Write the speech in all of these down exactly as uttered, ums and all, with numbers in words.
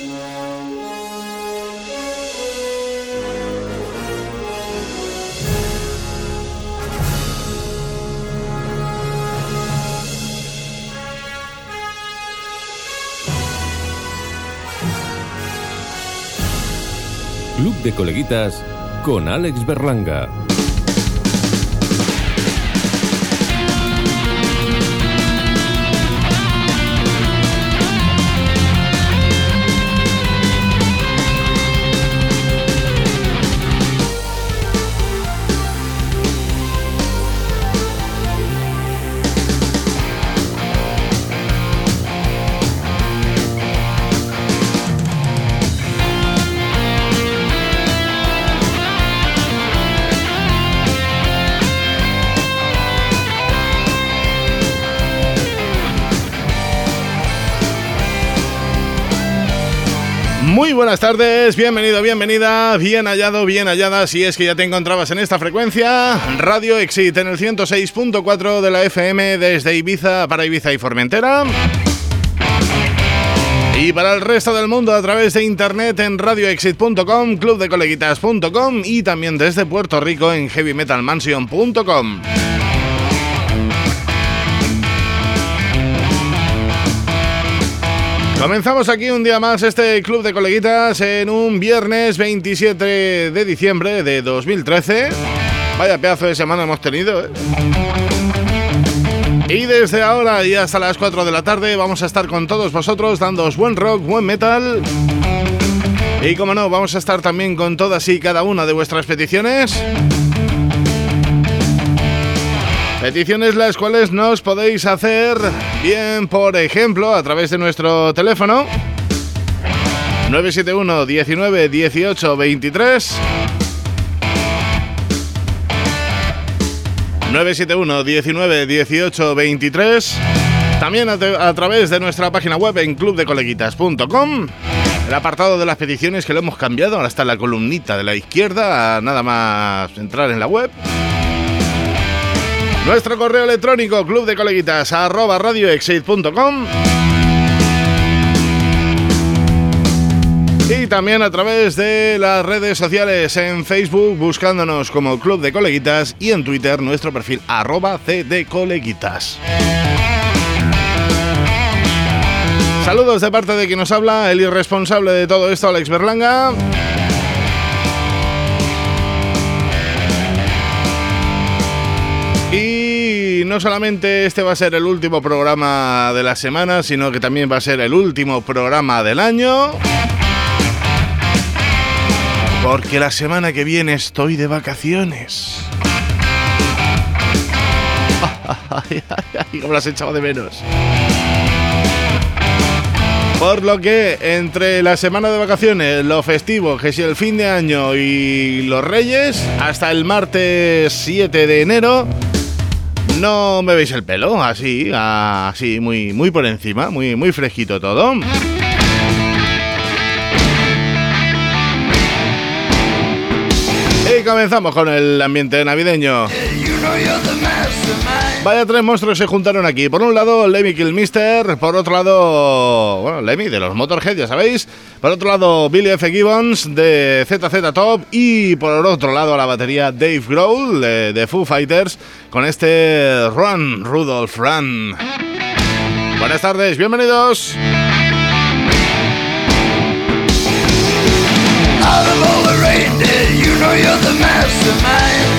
Club de Coleguitas con Alex Berlanga. Muy buenas tardes, bienvenido, bienvenida, bien hallado, bien hallada, si es que ya te encontrabas en esta frecuencia. Radio Exit en el ciento seis punto cuatro de la F M desde Ibiza para Ibiza y Formentera. Y para el resto del mundo a través de internet en radio exit punto com, club de coleguitas punto com y también desde Puerto Rico en heavy metal mansion punto com. Comenzamos aquí un día más este Club de Coleguitas en un viernes veintisiete de diciembre de dos mil trece. Vaya pedazo de semana hemos tenido, ¿eh? Y desde ahora y hasta las cuatro de la tarde vamos a estar con todos vosotros dándoos buen rock, buen metal. Y como no, vamos a estar también con todas y cada una de vuestras peticiones. Peticiones las cuales nos podéis hacer bien, por ejemplo, a través de nuestro teléfono nueve siete uno, diecinueve, dieciocho, veintitrés. nueve siete uno, diecinueve, dieciocho, veintitrés. También a, te- a través de nuestra página web en club de coleguitas punto com. El apartado de las peticiones que lo hemos cambiado, ahora está en la columnita de la izquierda, nada más entrar en la web. Nuestro correo electrónico clubdecoleguitas arroba radioexit punto com. Y también a través de las redes sociales en Facebook buscándonos como Club de Coleguitas y en Twitter nuestro perfil arroba cdcoleguitas. Saludos de parte de quien nos habla, el irresponsable de todo esto, Alex Berlanga. Y no solamente este va a ser el último programa de la semana, sino que también va a ser el último programa del año. Porque la semana que viene estoy de vacaciones. Ay, ay, ay, cómo las echaba de menos. Por lo que entre la semana de vacaciones, lo festivo, que si el fin de año y los Reyes, hasta el martes siete de enero, no me veis el pelo, así, así, muy, muy por encima, muy, muy fresquito todo. Y comenzamos con el ambiente navideño. Vaya tres monstruos se juntaron aquí. Por un lado, Lemmy Kilmister. Por otro lado, bueno, Lemmy de los Motorhead, ya sabéis. Por otro lado, Billy F. Gibbons de Z Z Top. Y por otro lado, la batería Dave Grohl de, de Foo Fighters con este Run, Rudolph, Run. Buenas tardes, bienvenidos. Out of all the reindeer, you know you're the mastermind.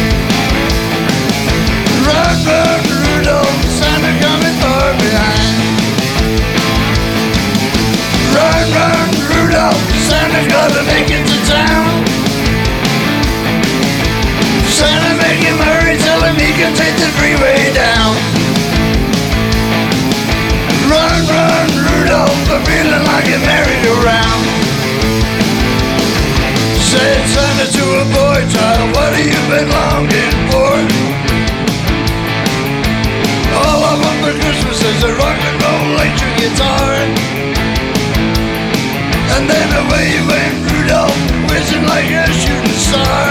Run, run, Rudolph, Santa coming far behind. Run, run, Rudolph, Santa gotta make it to town. Santa, make him hurry, tell him he can take the freeway down. Run, run, Rudolph, I'm feeling like a merry-go-round. Said Santa to a boy child, what have you been longing for? All I want for Christmas is a rock and roll electric guitar. And then away you went, Rudolph, whizzing like a shooting star.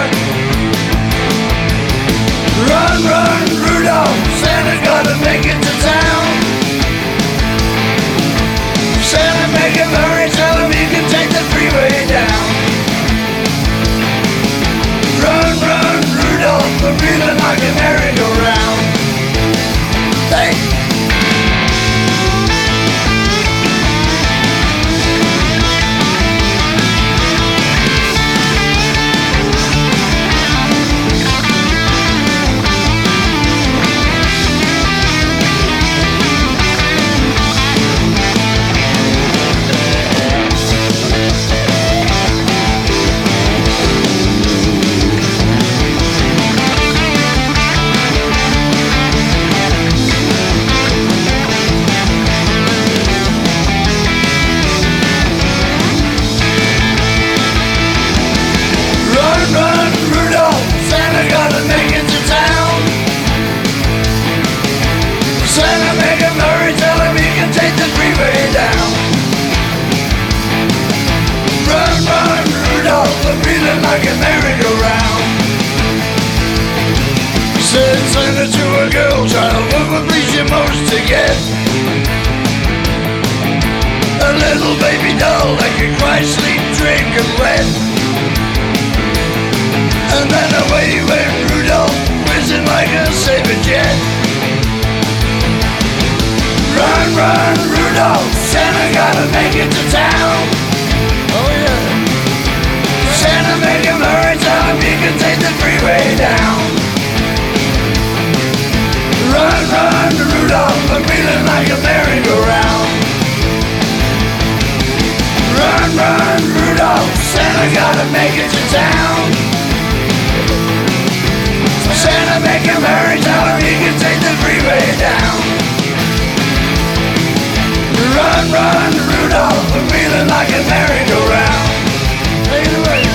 Run, run, Rudolph, Santa gotta make it to town. Santa, make him hurry, tell him he little baby doll like a quiet sleep drink and wet. And then away went Rudolph, whizzing like a saber jet. Run, run, Rudolph, Santa gotta make it to town. Oh yeah. Santa make him hurry, tell him he can take the freeway down. Run, run, Rudolph, I'm feeling like a merry-go-round. Run, run, Rudolph, Santa gotta make it to town. Santa make him hurry, tell him he can take the freeway down. Run, run, Rudolph, I'm feeling like a merry-go-round. Take it away.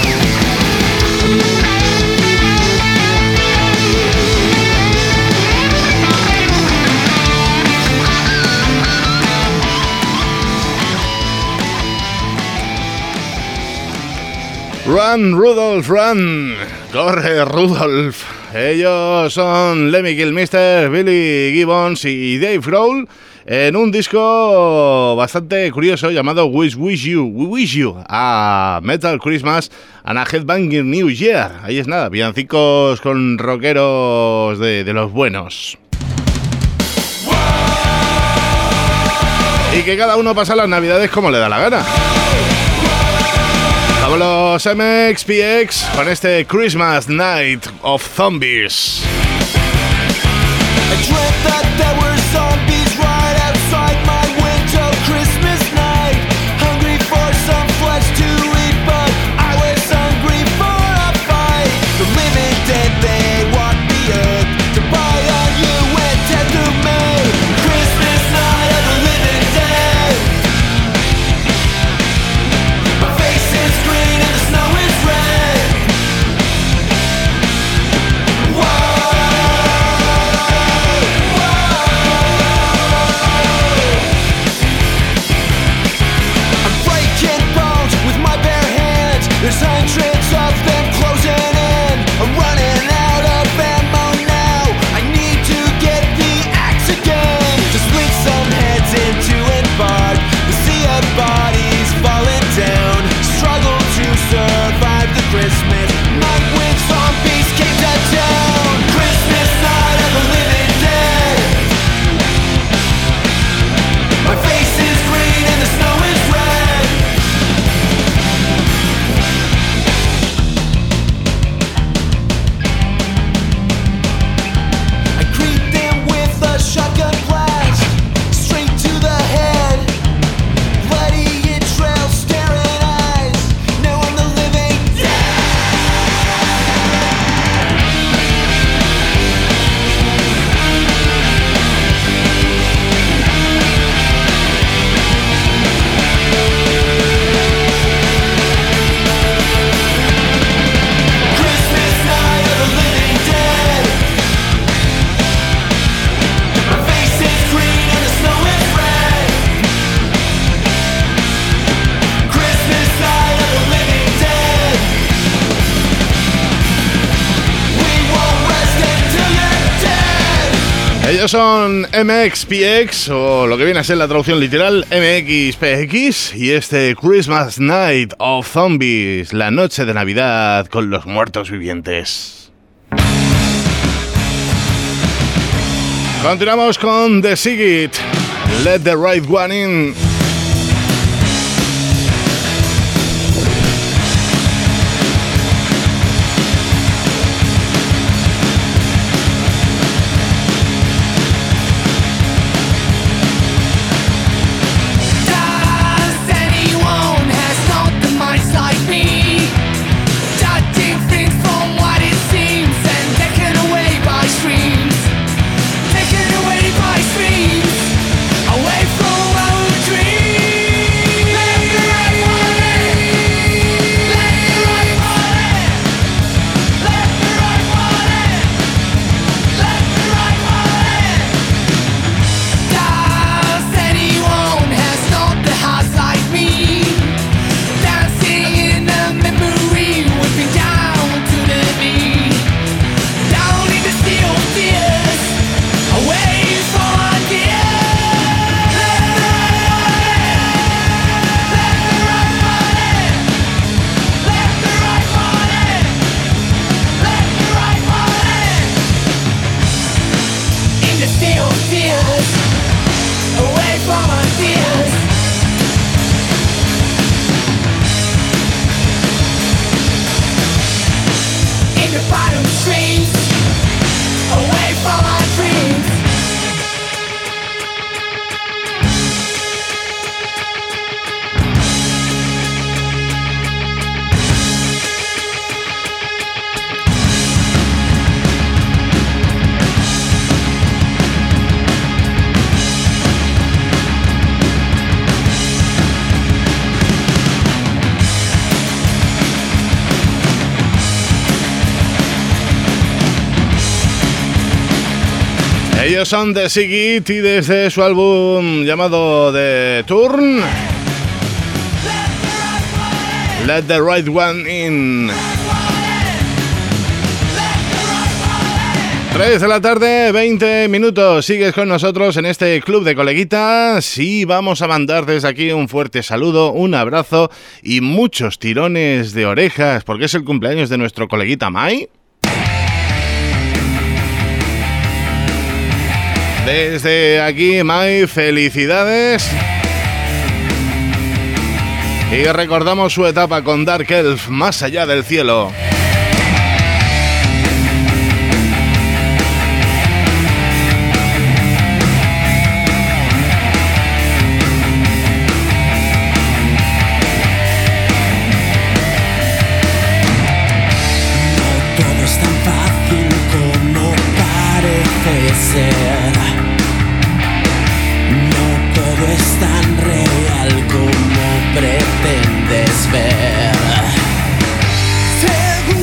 Run, Rudolph, run. Corre, Rudolph. Ellos son Lemmy Kilmister, Billy Gibbons y Dave Grohl en un disco bastante curioso llamado Wish Wish You, We Wish You, a Metal Christmas and a Headbanging New Year. Ahí es nada, villancicos con rockeros de, de los buenos. Y que cada uno pasa las navidades como le da la gana. Vamos los M X P X con este Christmas Night of Zombies. There's hundreds of them closing in. I'm running out of ammo now. I need to get the axe again to split some heads into and barred. The sea of bodies falling down. Struggle to survive the Christmas night when zombies came to town. Christmas night of the living dead. My face is green and the snow is red. Shotgun blast, straight to the head. Bloody it trails, staring eyes. Now I'm the living dead. Christmas night of the living dead. My face is green and the snow is red. Christmas night of the living dead. We won't rest until you're dead. Ellos son M X P X, o lo que viene a ser la traducción literal, M X P X, y este Christmas Night of Zombies, la noche de Navidad con los muertos vivientes. Continuamos con The Sigit, Let the Right One In. Does anyone has not the minds like me? Judging things from what it seems and taken away by streams. Taken away by streams. Away from our dreams. Ellos son The Sigit y desde su álbum llamado The Turn, Let the Right One In. tres de la tarde, veinte minutos. Sigues con nosotros en este club de coleguitas y vamos a mandar desde aquí un fuerte saludo, un abrazo y muchos tirones de orejas porque es el cumpleaños de nuestro coleguita Mai. Desde aquí, Mai, felicidades. Y recordamos su etapa con Dark Elf, Más allá del cielo. No todo es tan fácil como parece ser. No todo es tan real como pretendes ver. Seguro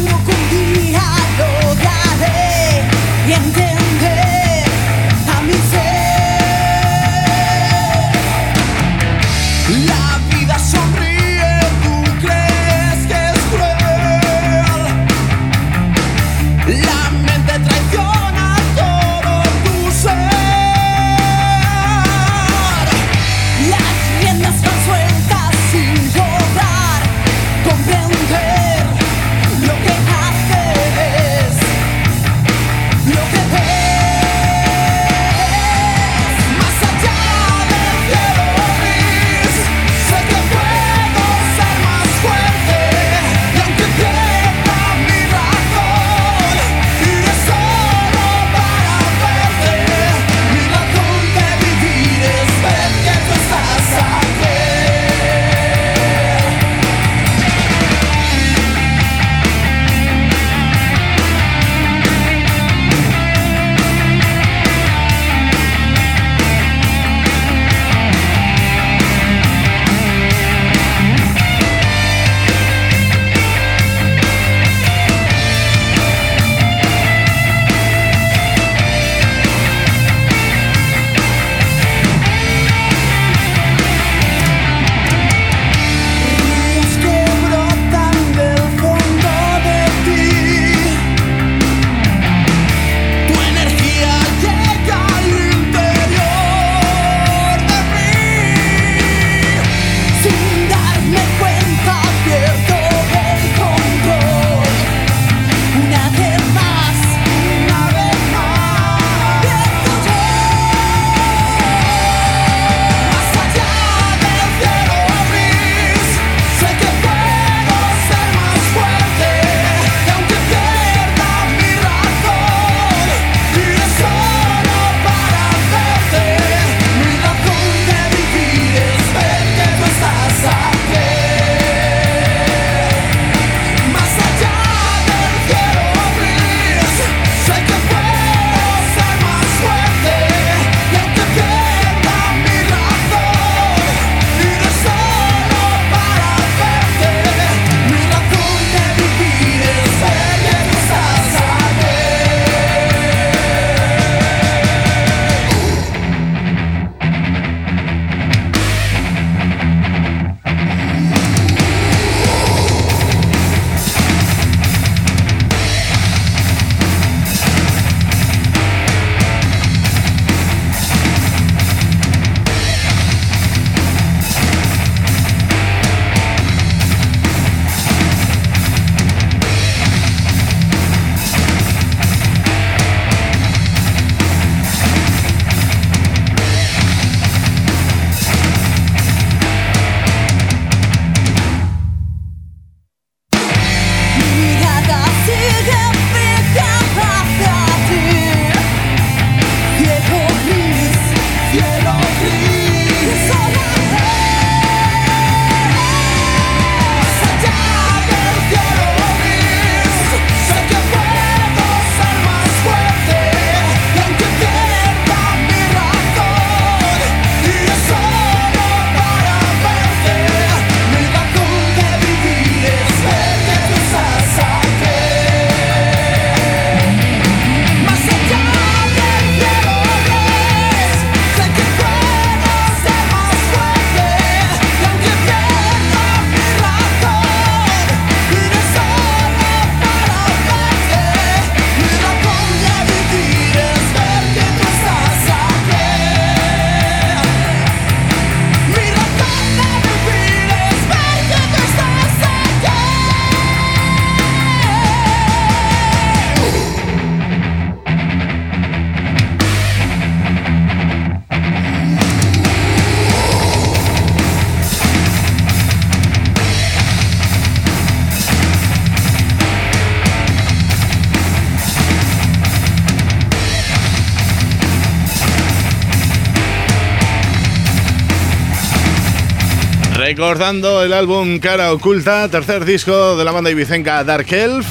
Recordando el álbum Cara Oculta, tercer disco de la banda ibicenca Dark Elf.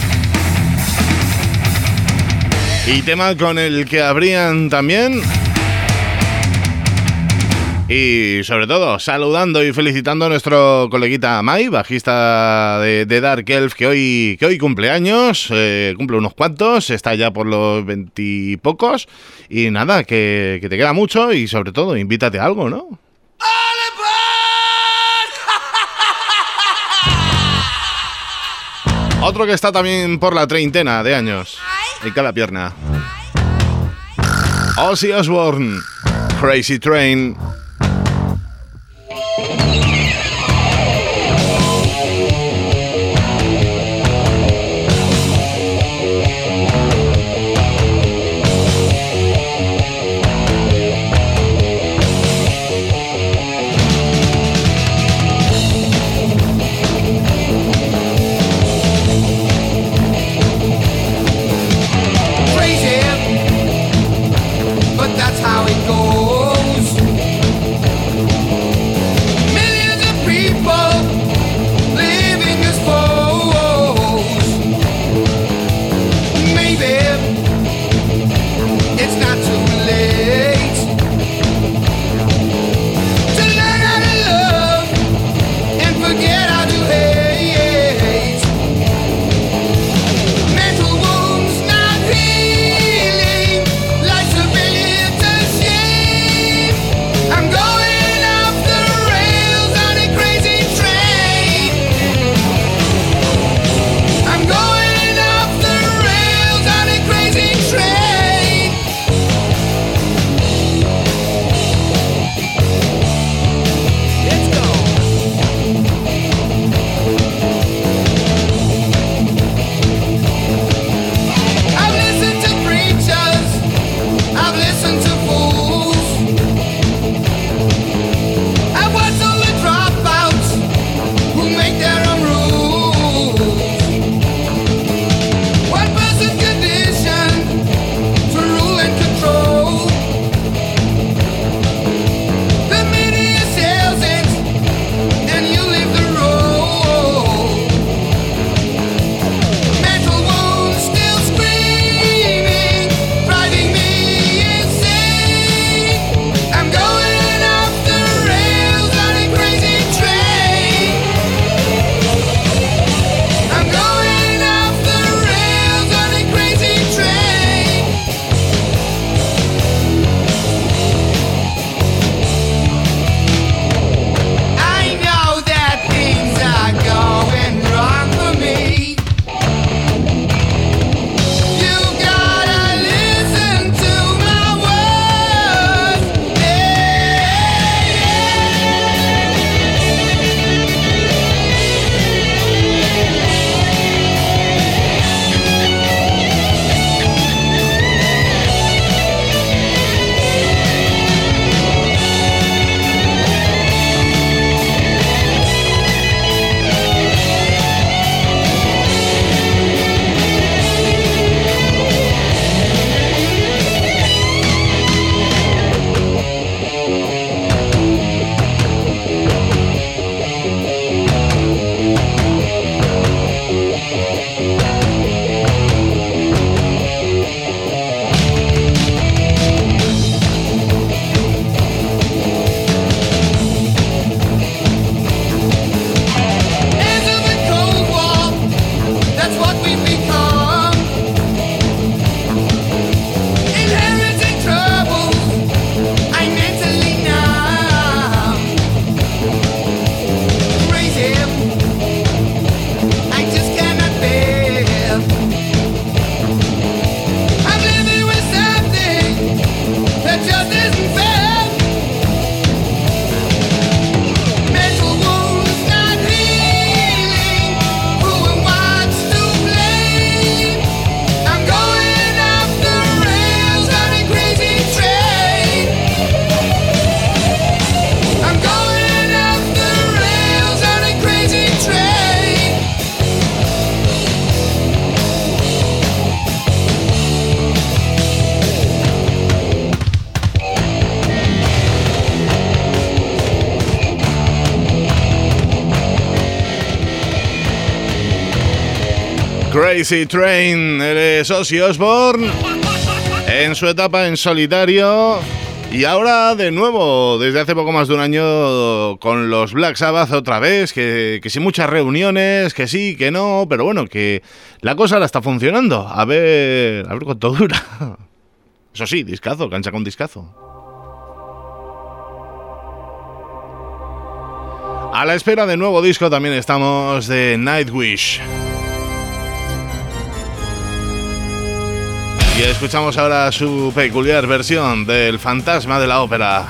Y tema con el que abrían también. Y sobre todo, saludando y felicitando a nuestro coleguita Mai, bajista de, de Dark Elf, que hoy, que hoy cumple años, eh, cumple unos cuantos, está ya por los veintipocos. Y nada, que, que te queda mucho y sobre todo, invítate a algo, ¿no? Otro que está también por la treintena de años, en cada pierna. Ozzy Osbourne, Crazy Train. Crazy, but that's how it goes. Crazy Train, eres Ozzy Osbourne en su etapa en solitario y ahora de nuevo, desde hace poco más de un año, con los Black Sabbath otra vez, que, que sin muchas reuniones, que sí, que no, pero bueno, que la cosa la está funcionando. A ver, a ver cuánto dura. Eso sí, discazo, cancha con discazo. A la espera de nuevo disco también estamos de Nightwish. Y escuchamos ahora su peculiar versión del Fantasma de la Ópera.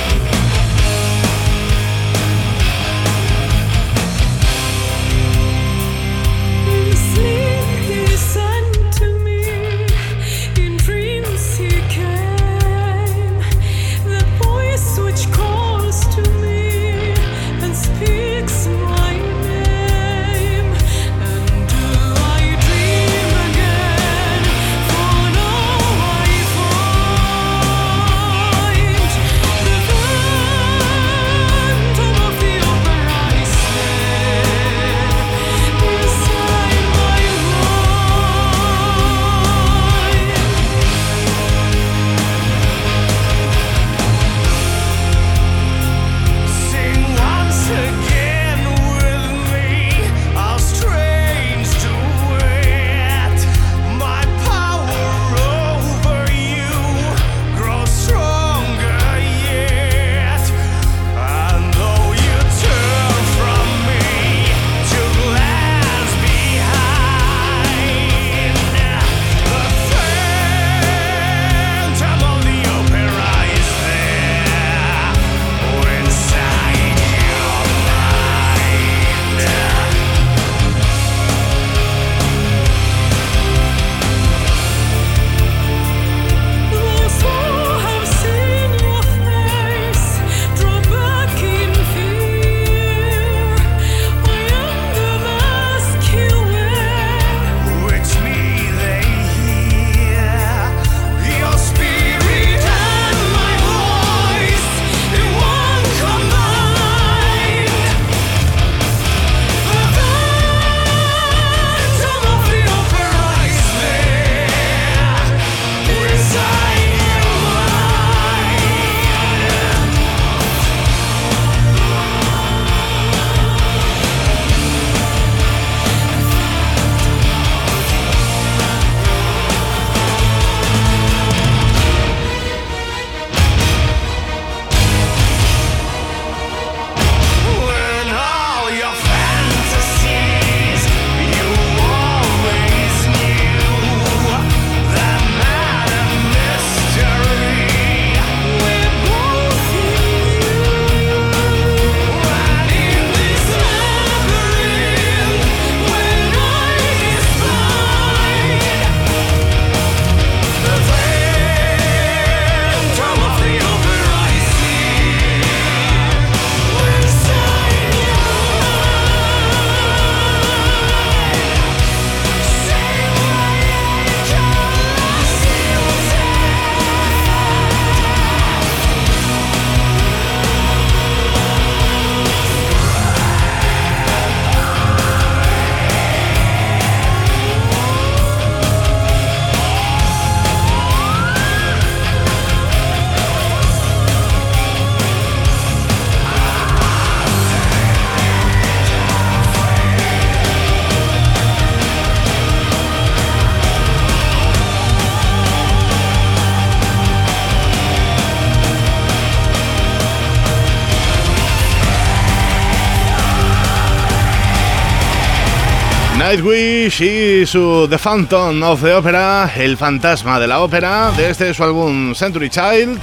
Nightwish y su The Phantom of the Opera, el fantasma de la ópera, de este su álbum Century Child.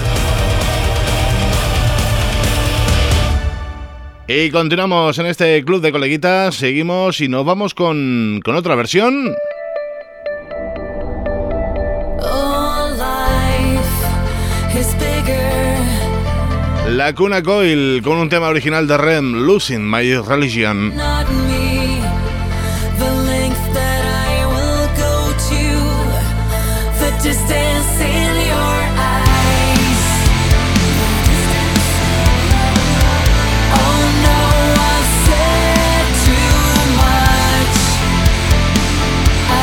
Y continuamos en este club de coleguitas, seguimos y nos vamos con, con otra versión. Lacuna Coil con un tema original de R E M, Losing My Religion. Distance in your eyes. Oh no, I've said too much. I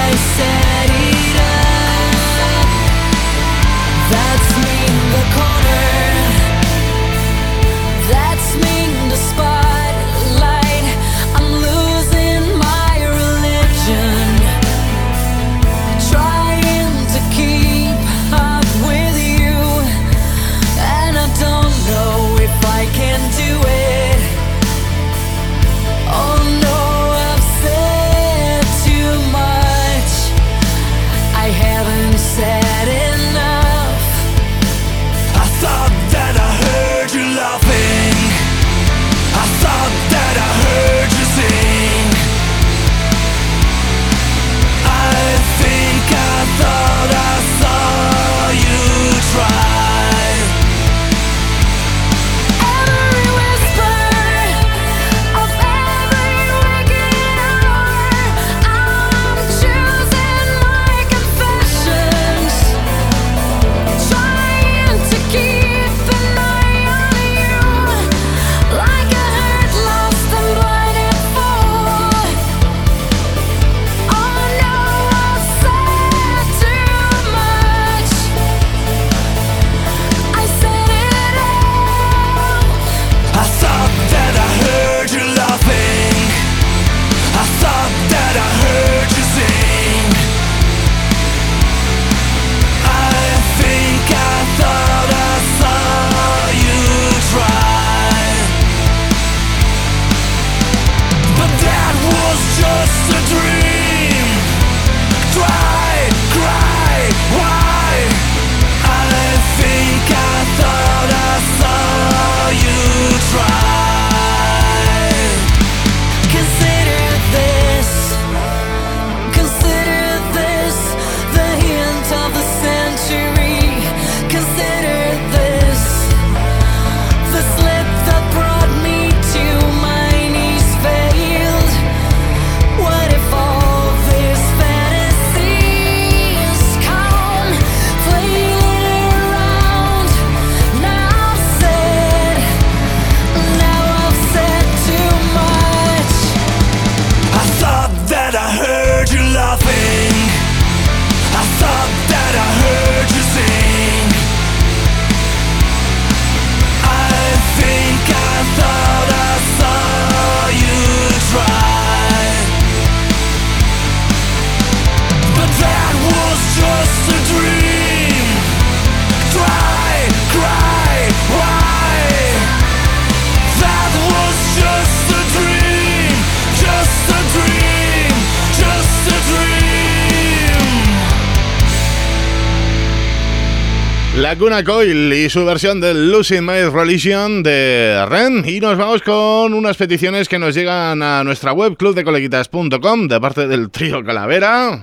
Lacuna Coil y su versión del Losing My Religion de Ren. Y nos vamos con unas peticiones que nos llegan a nuestra web club de coleguitas punto com de parte del trío Calavera.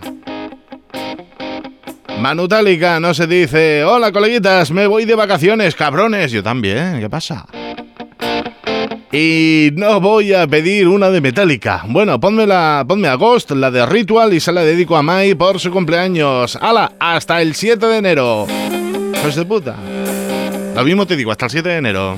Manutálica no se dice: hola coleguitas, me voy de vacaciones, cabrones. Yo también, ¿qué pasa? Y no voy a pedir una de Metallica. Bueno, ponme, la, ponme a Ghost, la de Ritual, y se la dedico a Mai por su cumpleaños. ¡Hala! Hasta el siete de enero. ¡Hijos de puta! Lo mismo te digo, hasta el siete de enero.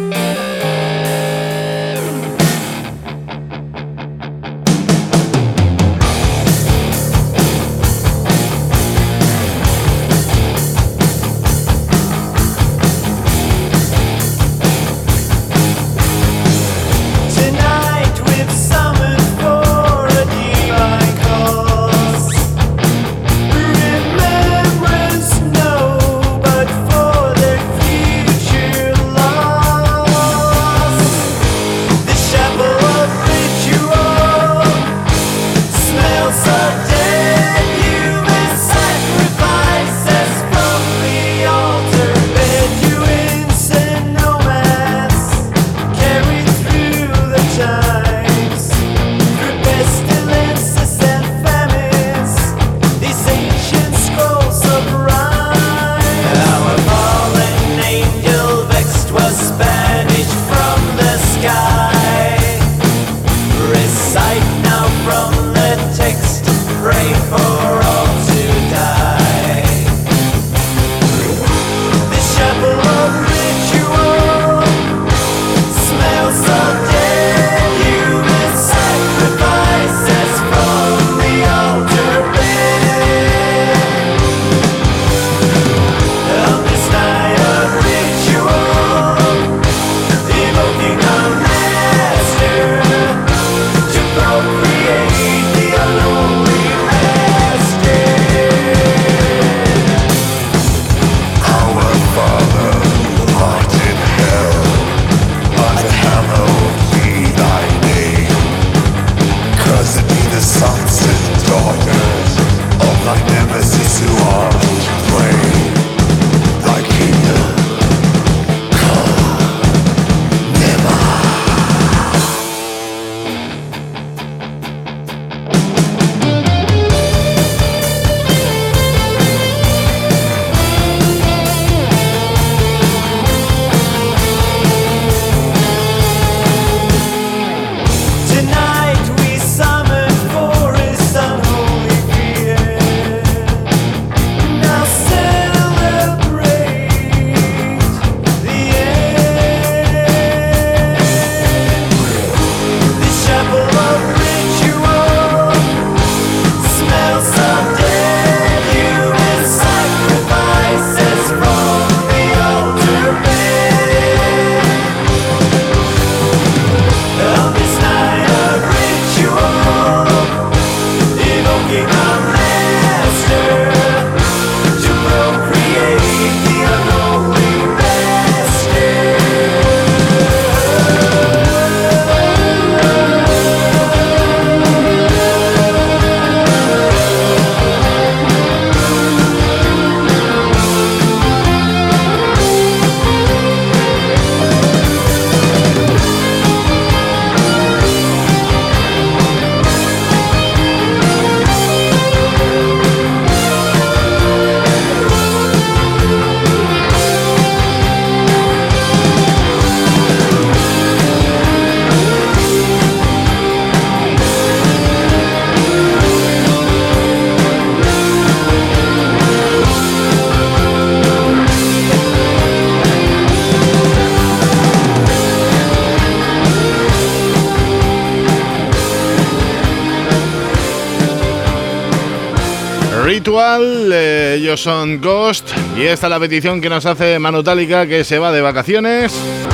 Ritual, eh, ellos son Ghost y esta es la petición que nos hace Manutálica, que se va de vacaciones.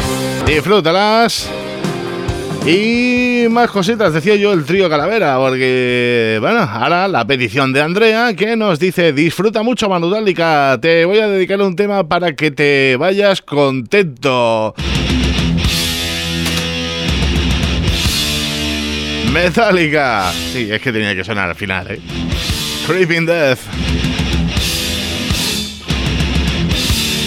Disfrútalas. Y más cositas, decía yo, el trío Calavera, porque, bueno, ahora la petición de Andrea, que nos dice: disfruta mucho, Manutálica, te voy a dedicar un tema para que te vayas contento. Metallica. Sí, es que tenía que sonar al final, ¿eh? Creeping Death.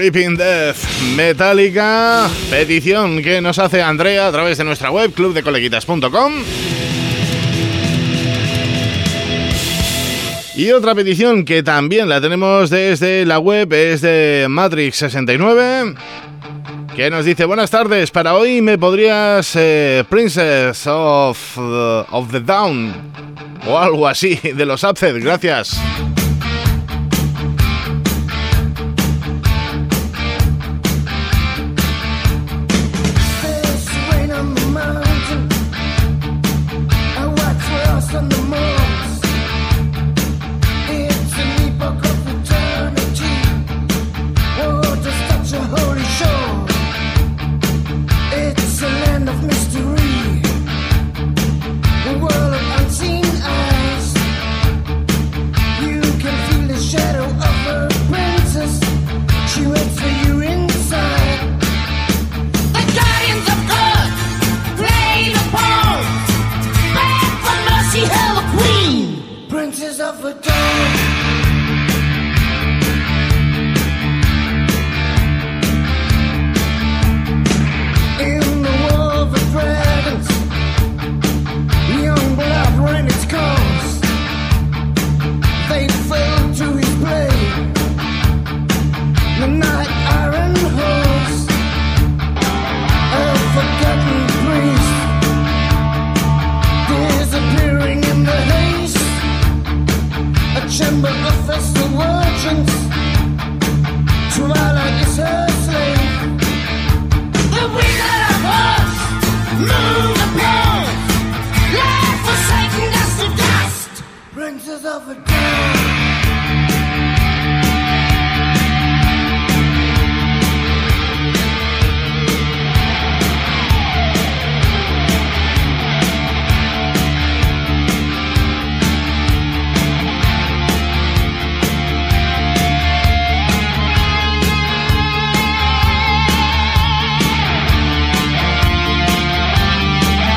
Creeping Death, Metallica, petición que nos hace Andrea a través de nuestra web club de coleguitas punto com. Y otra petición que también la tenemos desde la web es de Matrix sesenta y nueve, que nos dice: buenas tardes, para hoy me podrías eh, Princess of, uh, of the Down o algo así de los Upset, gracias.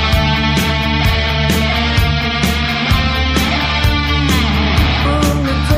On the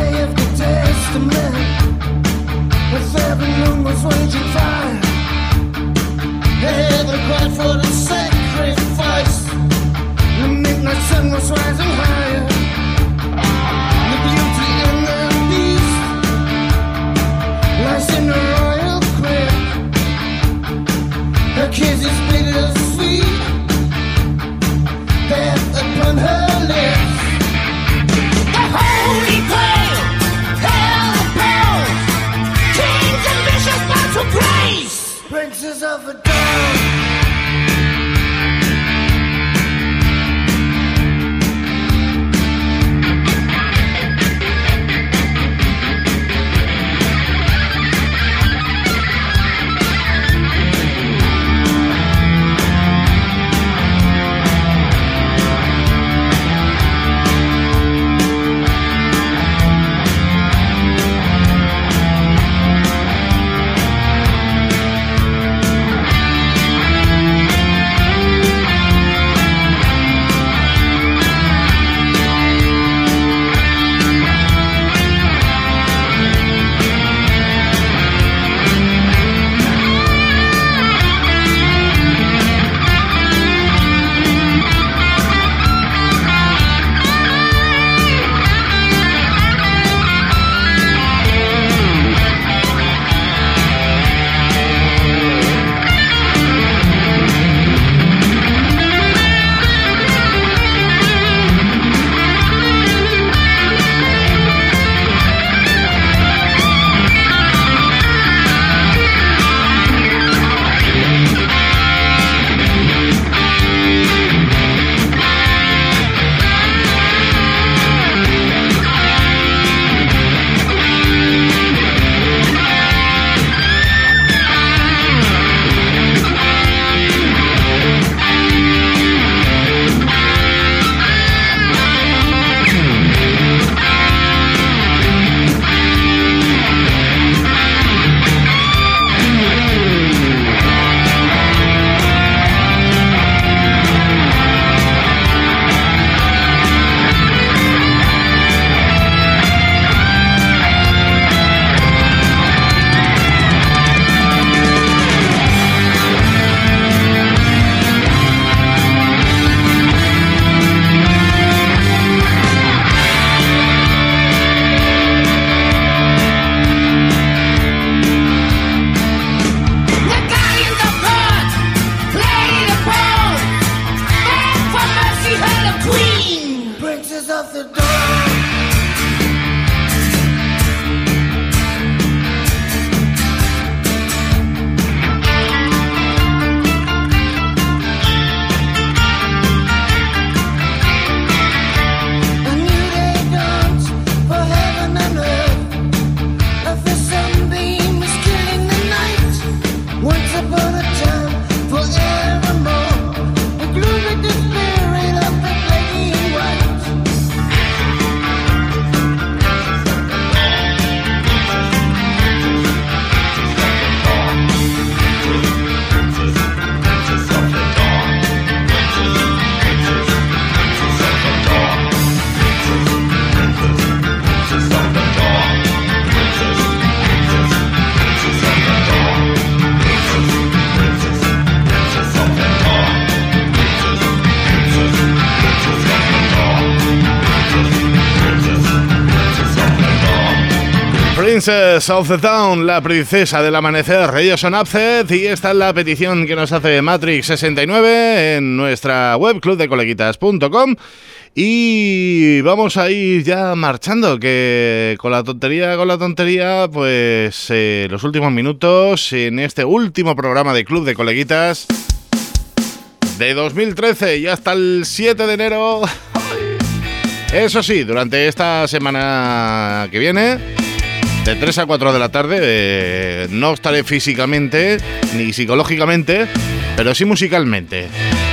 Princess of the Dawn, la princesa del amanecer. Ellos son Upset y esta es la petición que nos hace Matrix sesenta y nueve en nuestra web club de coleguitas punto com. Y vamos a ir ya marchando, que con la tontería, con la tontería, pues eh, los últimos minutos en este último programa de Club de Coleguitas de dos mil trece y hasta el siete de enero. Eso sí, durante esta semana que viene, de tres a cuatro de la tarde, eh, no estaré físicamente ni psicológicamente, pero sí musicalmente.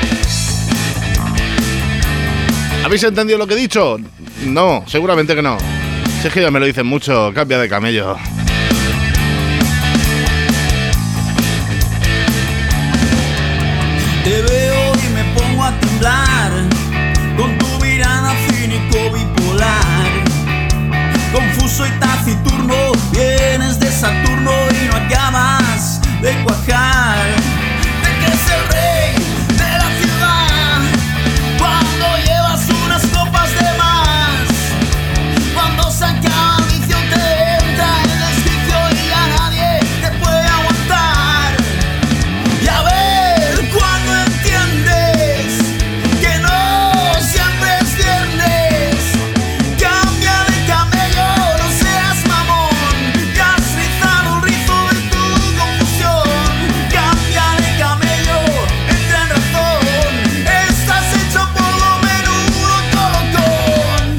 ¿Habéis entendido lo que he dicho? No, seguramente que no. Si es que ya me lo dicen mucho, cambia de camello. Te veo y me pongo a temblar, con tu mirada cínico bipolar, confuso y taciturno, vienes de Saturno y no acabas de cuajar. Te crees el rey de la ciudad cuando llevas unas copas de más, cuando se acaba el vicio te entra el desquicio y ya nadie te puede aguantar. Y a ver cuando entiendes que no siempre es viernes, cambia de camello, no seas mamón, que has rizado el rizo de tu confusión. Cambia de camello, entra en razón, estás hecho polvo, menudo colocón.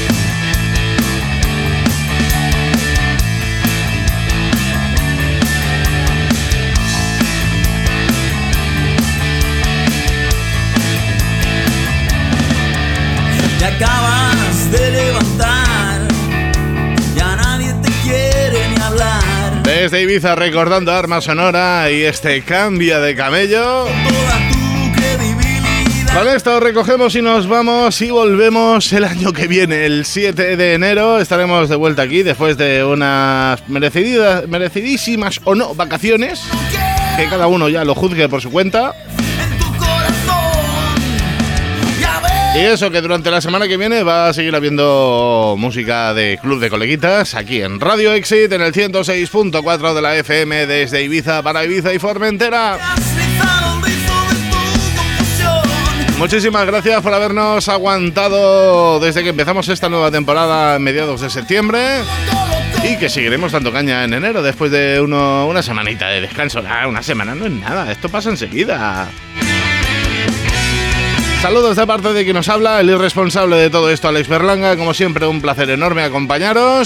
Te acabas de levantar, ya nadie te quiere ni hablar. Desde Ibiza recordando Arma Sonora y este Cambia de camello. Toda tu credibilidad. Con esto recogemos y nos vamos y volvemos el año que viene, el siete de enero. Estaremos de vuelta aquí después de unas merecidas, merecidísimas o no vacaciones, que cada uno ya lo juzgue por su cuenta. En tu corazón, ya ves. Y eso, que durante la semana que viene va a seguir habiendo música de Club de Coleguitas aquí en Radio Exit, en el ciento seis punto cuatro de la F M desde Ibiza para Ibiza y Formentera. Has rizado el rizo de tu confusión. Muchísimas gracias por habernos aguantado desde que empezamos esta nueva temporada a mediados de septiembre y que seguiremos dando caña en enero después de uno, una semanita de descanso. Ah, una semana no es nada, esto pasa enseguida. Saludos de parte de quien nos habla, el irresponsable de todo esto, Alex Berlanga. Como siempre, un placer enorme acompañaros.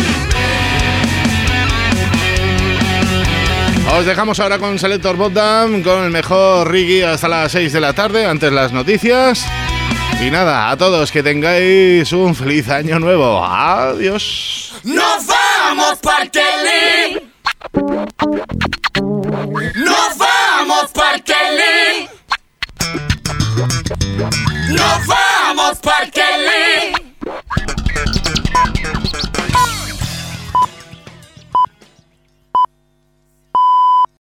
Os dejamos ahora con Selector Bottom, con el mejor reggae hasta las seis de la tarde, antes las noticias. Y nada, a todos que tengáis un feliz año nuevo. Adiós. Nos vamos, Parkelin. Nos vamos, Parkelin. Nos vamos, Parkelin.